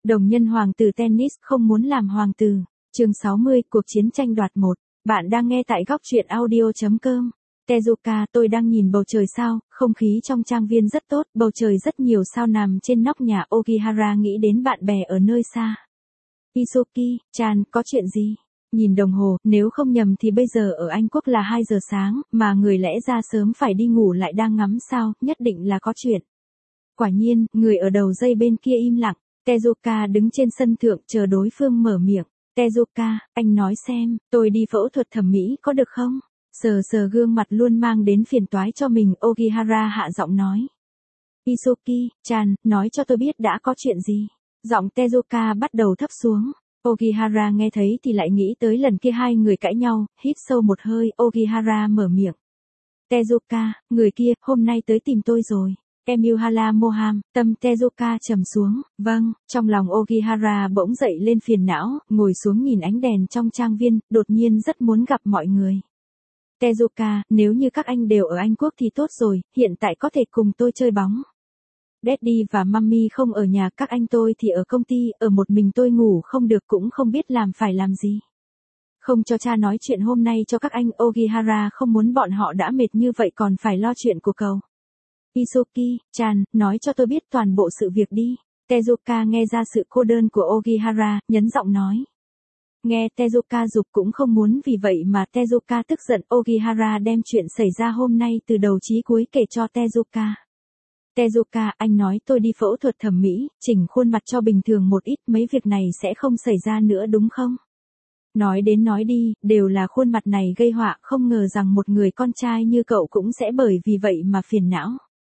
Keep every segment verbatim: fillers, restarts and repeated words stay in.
Đồng nhân hoàng tử tennis không muốn làm hoàng tử. Chương sáu mươi, cuộc chiến tranh đoạt một. Bạn đang nghe tại góc truyện audio chấm com. Tezuka, tôi đang nhìn bầu trời sao, không khí trong trang viên rất tốt, bầu trời rất nhiều sao nằm trên nóc nhà. Ogihara nghĩ đến bạn bè ở nơi xa. Isoki-chan, có chuyện gì? Nhìn đồng hồ, nếu không nhầm thì bây giờ ở Anh Quốc là hai giờ sáng, mà người lẽ ra sớm phải đi ngủ lại đang ngắm sao, nhất định là có chuyện. Quả nhiên, người ở đầu dây bên kia im lặng. Tezuka đứng trên sân thượng chờ đối phương mở miệng. Tezuka, anh nói xem, tôi đi phẫu thuật thẩm mỹ có được không? Sờ sờ gương mặt luôn mang đến phiền toái cho mình, Ogihara hạ giọng nói. Isoki-chan, nói cho tôi biết đã có chuyện gì? Giọng Tezuka bắt đầu thấp xuống. Ogihara nghe thấy thì lại nghĩ tới lần kia hai người cãi nhau, hít sâu một hơi, Ogihara mở miệng. Tezuka, người kia, hôm nay tới tìm tôi rồi. Emuhala Moham, tâm Tezuka trầm xuống, vâng, trong lòng Ogihara bỗng dậy lên phiền não, ngồi xuống nhìn ánh đèn trong trang viên, đột nhiên rất muốn gặp mọi người. Tezuka, nếu như các anh đều ở Anh Quốc thì tốt rồi, hiện tại có thể cùng tôi chơi bóng. Daddy và Mummy không ở nhà, các anh tôi thì ở công ty, ở một mình tôi ngủ không được cũng không biết làm phải làm gì. Không cho cha nói chuyện hôm nay cho các anh, Ogihara không muốn bọn họ đã mệt như vậy còn phải lo chuyện của cậu. Isoki-chan, nói cho tôi biết toàn bộ sự việc đi. Tezuka nghe ra sự cô đơn của Ogihara, nhấn giọng nói. Nghe Tezuka giục cũng không muốn, vì vậy mà Tezuka tức giận. Ogihara đem chuyện xảy ra hôm nay từ đầu chí cuối kể cho Tezuka. Tezuka, anh nói tôi đi phẫu thuật thẩm mỹ, chỉnh khuôn mặt cho bình thường một ít, mấy việc này sẽ không xảy ra nữa đúng không? Nói đến nói đi, đều là khuôn mặt này gây họa, không ngờ rằng một người con trai như cậu cũng sẽ bởi vì vậy mà phiền não.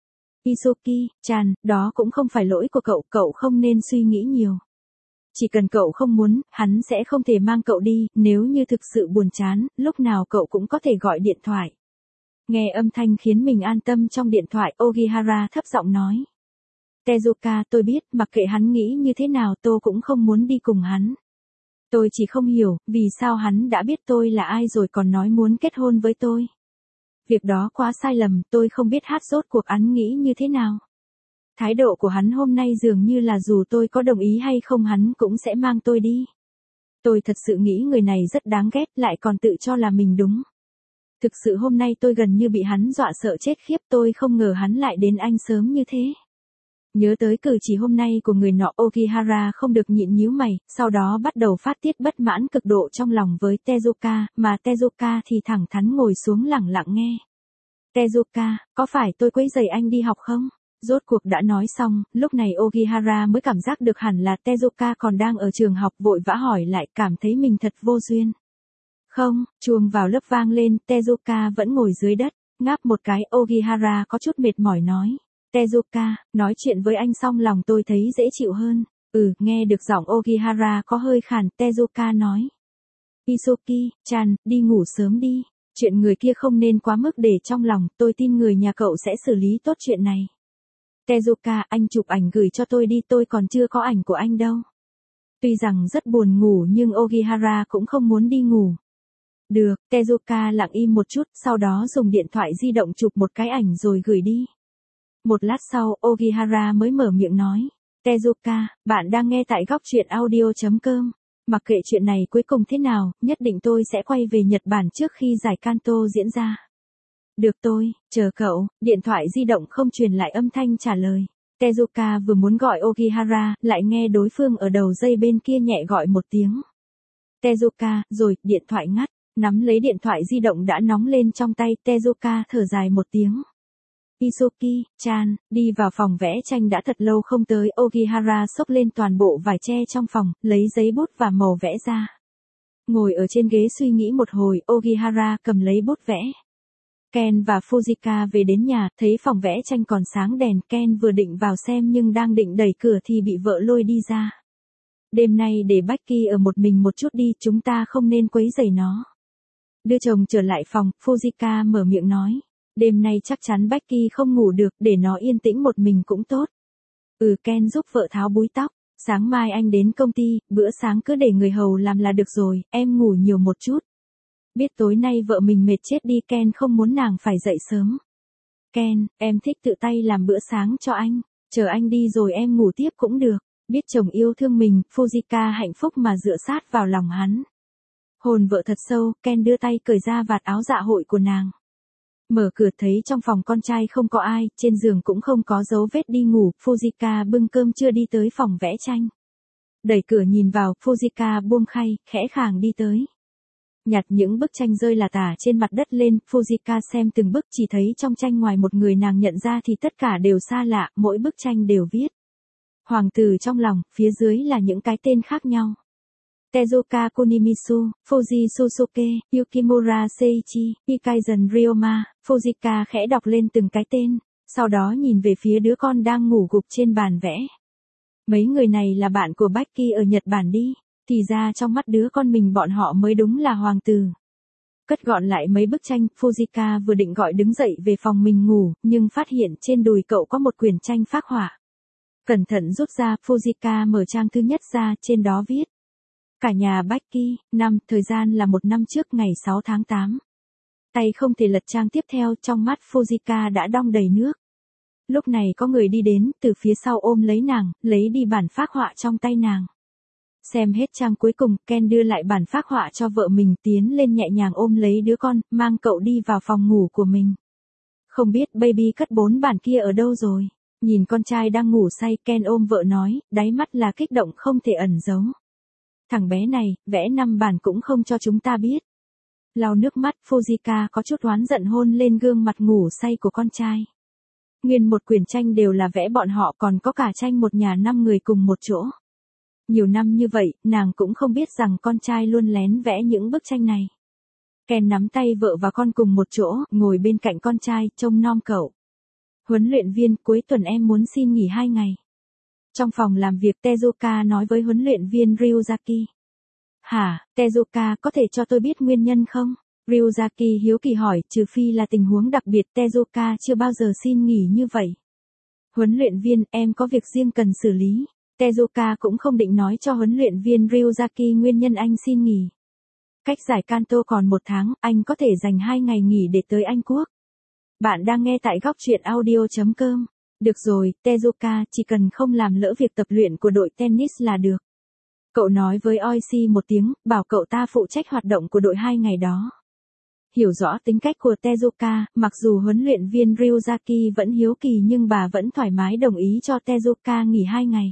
Isoki-chan, đó cũng không phải lỗi của cậu, cậu không nên suy nghĩ nhiều. Chỉ cần cậu không muốn, hắn sẽ không thể mang cậu đi, nếu như thực sự buồn chán, lúc nào cậu cũng có thể gọi điện thoại. Nghe âm thanh khiến mình an tâm trong điện thoại, Ogihara thấp giọng nói. Tezuka, tôi biết, mặc kệ hắn nghĩ như thế nào tôi cũng không muốn đi cùng hắn. Tôi chỉ không hiểu, vì sao hắn đã biết tôi là ai rồi còn nói muốn kết hôn với tôi. Việc đó quá sai lầm, tôi không biết hát rốt cuộc hắn nghĩ như thế nào. Thái độ của hắn hôm nay dường như là dù tôi có đồng ý hay không hắn cũng sẽ mang tôi đi. Tôi thật sự nghĩ người này rất đáng ghét, lại còn tự cho là mình đúng. Thực sự hôm nay tôi gần như bị hắn dọa sợ chết khiếp, tôi không ngờ hắn lại đến Anh sớm như thế. Nhớ tới cử chỉ hôm nay của người nọ, Ogihara không được nhịn nhíu mày, sau đó bắt đầu phát tiết bất mãn cực độ trong lòng với Tezuka, mà Tezuka thì thẳng thắn ngồi xuống lẳng lặng nghe. Tezuka, có phải tôi quấy rầy anh đi học không? Rốt cuộc đã nói xong, lúc này Ogihara mới cảm giác được hẳn là Tezuka còn đang ở trường học, vội vã hỏi lại, cảm thấy mình thật vô duyên. Không, chuông vào lớp vang lên, Tezuka vẫn ngồi dưới đất, ngáp một cái, Ogihara có chút mệt mỏi nói. Tezuka, nói chuyện với anh xong lòng tôi thấy dễ chịu hơn. Ừ, nghe được giọng Ogihara có hơi khàn, Tezuka nói. Isoki-chan, đi ngủ sớm đi. Chuyện người kia không nên quá mức để trong lòng, tôi tin người nhà cậu sẽ xử lý tốt chuyện này. Tezuka, anh chụp ảnh gửi cho tôi đi, tôi còn chưa có ảnh của anh đâu. Tuy rằng rất buồn ngủ nhưng Ogihara cũng không muốn đi ngủ. Được, Tezuka lặng im một chút, sau đó dùng điện thoại di động chụp một cái ảnh rồi gửi đi. Một lát sau, Ogihara mới mở miệng nói. Tezuka, bạn đang nghe tại góc truyện audio chấm com. Mặc kệ chuyện này cuối cùng thế nào, nhất định tôi sẽ quay về Nhật Bản trước khi giải Kanto diễn ra. Được tôi, chờ cậu, điện thoại di động không truyền lại âm thanh trả lời. Tezuka vừa muốn gọi Ogihara, lại nghe đối phương ở đầu dây bên kia nhẹ gọi một tiếng. Tezuka, rồi, điện thoại ngắt, nắm lấy điện thoại di động đã nóng lên trong tay, Tezuka thở dài một tiếng. Isoki-chan, đi vào phòng vẽ tranh đã thật lâu không tới, Ogihara xốc lên toàn bộ vải tre trong phòng, lấy giấy bút và màu vẽ ra. Ngồi ở trên ghế suy nghĩ một hồi, Ogihara cầm lấy bút vẽ. Ken và Fujika về đến nhà, thấy phòng vẽ tranh còn sáng đèn, Ken vừa định vào xem nhưng đang định đẩy cửa thì bị vợ lôi đi ra. Đêm nay để Becky ở một mình một chút đi, chúng ta không nên quấy rầy nó. Đưa chồng trở lại phòng, Fujika mở miệng nói. Đêm nay chắc chắn Becky không ngủ được, để nó yên tĩnh một mình cũng tốt. Ừ, Ken giúp vợ tháo búi tóc. Sáng mai anh đến công ty, bữa sáng cứ để người hầu làm là được rồi, em ngủ nhiều một chút. Biết tối nay vợ mình mệt chết đi, Ken không muốn nàng phải dậy sớm. Ken, em thích tự tay làm bữa sáng cho anh, chờ anh đi rồi em ngủ tiếp cũng được. Biết chồng yêu thương mình, Fujika hạnh phúc mà dựa sát vào lòng hắn. Hồn vợ thật sâu, Ken đưa tay cởi ra vạt áo dạ hội của nàng. Mở cửa thấy trong phòng con trai không có ai, trên giường cũng không có dấu vết đi ngủ, Fujika bưng cơm trưa đi tới phòng vẽ tranh. Đẩy cửa nhìn vào, Fujika buông khay, khẽ khàng đi tới. Nhặt những bức tranh rơi là tả trên mặt đất lên, Fujika xem từng bức chỉ thấy trong tranh ngoài một người nàng nhận ra thì tất cả đều xa lạ, mỗi bức tranh đều viết hoàng tử trong lòng, phía dưới là những cái tên khác nhau. Tezuka Kunimitsu, Fuji Susuke, Yukimura Seiichi, Ikaizen Ryoma, Fujika khẽ đọc lên từng cái tên, sau đó nhìn về phía đứa con đang ngủ gục trên bàn vẽ. Mấy người này là bạn của Becky ở Nhật Bản đi, thì ra trong mắt đứa con mình bọn họ mới đúng là hoàng tử. Cất gọn lại mấy bức tranh, Fujika vừa định gọi đứng dậy về phòng mình ngủ, nhưng phát hiện trên đùi cậu có một quyển tranh phác họa. Cẩn thận rút ra, Fujika mở trang thứ nhất ra, trên đó viết. Cả nhà Becky, năm, thời gian là một năm trước ngày sáu tháng tám. Tay không thể lật trang tiếp theo, trong mắt Fujika đã đong đầy nước. Lúc này có người đi đến, từ phía sau ôm lấy nàng, lấy đi bản phác họa trong tay nàng. Xem hết trang cuối cùng, Ken đưa lại bản phác họa cho vợ mình, tiến lên nhẹ nhàng ôm lấy đứa con, mang cậu đi vào phòng ngủ của mình. Không biết baby cất bốn bản kia ở đâu rồi. Nhìn con trai đang ngủ say, Ken ôm vợ nói, đáy mắt là kích động không thể ẩn giấu. Thằng bé này, vẽ năm bản cũng không cho chúng ta biết. Lau nước mắt, Fujika có chút oán giận hôn lên gương mặt ngủ say của con trai. Nguyên một quyển tranh đều là vẽ bọn họ, còn có cả tranh một nhà năm người cùng một chỗ. Nhiều năm như vậy, nàng cũng không biết rằng con trai luôn lén vẽ những bức tranh này. Ken nắm tay vợ và con cùng một chỗ, ngồi bên cạnh con trai, trông nom cậu. Huấn luyện viên, cuối tuần em muốn xin nghỉ hai ngày. Trong phòng làm việc, Tezuka nói với huấn luyện viên Ryuzaki. Hả, Tezuka, có thể cho tôi biết nguyên nhân không? Ryuzaki hiếu kỳ hỏi, trừ phi là tình huống đặc biệt, Tezuka chưa bao giờ xin nghỉ như vậy. Huấn luyện viên, em có việc riêng cần xử lý. Tezuka cũng không định nói cho huấn luyện viên Ryuzaki nguyên nhân anh xin nghỉ. Cách giải Kanto còn một tháng, anh có thể dành hai ngày nghỉ để tới Anh Quốc. Bạn đang nghe tại góc truyện audio chấm com. Được rồi, Tezuka, chỉ cần không làm lỡ việc tập luyện của đội tennis là được. Cậu nói với Oishi một tiếng, bảo cậu ta phụ trách hoạt động của đội hai ngày đó. Hiểu rõ tính cách của Tezuka, mặc dù huấn luyện viên Ryuzaki vẫn hiếu kỳ nhưng bà vẫn thoải mái đồng ý cho Tezuka nghỉ hai ngày.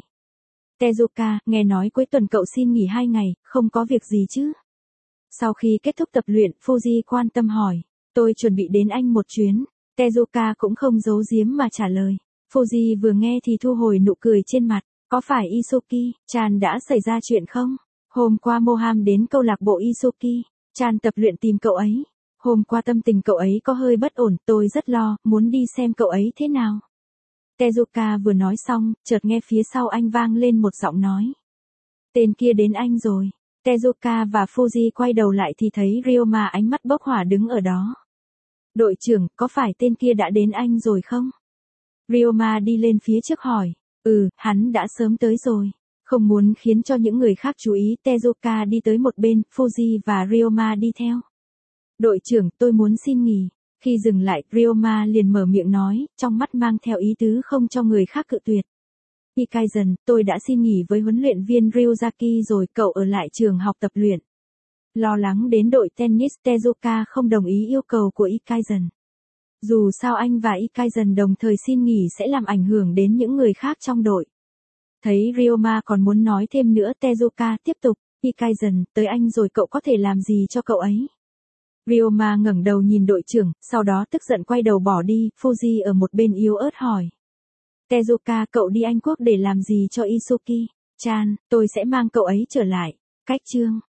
Tezuka, nghe nói cuối tuần cậu xin nghỉ hai ngày, không có việc gì chứ? Sau khi kết thúc tập luyện, Fuji quan tâm hỏi, tôi chuẩn bị đến Anh một chuyến. Tezuka cũng không giấu giếm mà trả lời. Fuji vừa nghe thì thu hồi nụ cười trên mặt, có phải Isuki, Chan đã xảy ra chuyện không? Hôm qua Moham đến câu lạc bộ Isuki, Chan tập luyện tìm cậu ấy. Hôm qua tâm tình cậu ấy có hơi bất ổn, tôi rất lo, muốn đi xem cậu ấy thế nào. Tezuka vừa nói xong, chợt nghe phía sau anh vang lên một giọng nói. Tên kia đến Anh rồi. Tezuka và Fuji quay đầu lại thì thấy Ryoma ánh mắt bốc hỏa đứng ở đó. Đội trưởng, có phải tên kia đã đến Anh rồi không? Ryoma đi lên phía trước hỏi. Ừ, hắn đã sớm tới rồi. Không muốn khiến cho những người khác chú ý, Tezuka đi tới một bên, Fuji và Ryoma đi theo. Đội trưởng, tôi muốn xin nghỉ. Khi dừng lại, Ryoma liền mở miệng nói, trong mắt mang theo ý tứ không cho người khác cự tuyệt. Ikaizen, tôi đã xin nghỉ với huấn luyện viên Ryuzaki rồi, cậu ở lại trường học tập luyện. Lo lắng đến đội tennis, Tezuka không đồng ý yêu cầu của Ikaizen. Dù sao anh và Ikaizen đồng thời xin nghỉ sẽ làm ảnh hưởng đến những người khác trong đội. Thấy Ryoma còn muốn nói thêm nữa, Tezuka tiếp tục, Ikaizen, tới anh rồi cậu có thể làm gì cho cậu ấy? Ryoma ngẩng đầu nhìn đội trưởng, sau đó tức giận quay đầu bỏ đi, Fuji ở một bên yếu ớt hỏi. Tezuka, cậu đi Anh Quốc để làm gì cho Isuki? Chan, tôi sẽ mang cậu ấy trở lại. Cách chương.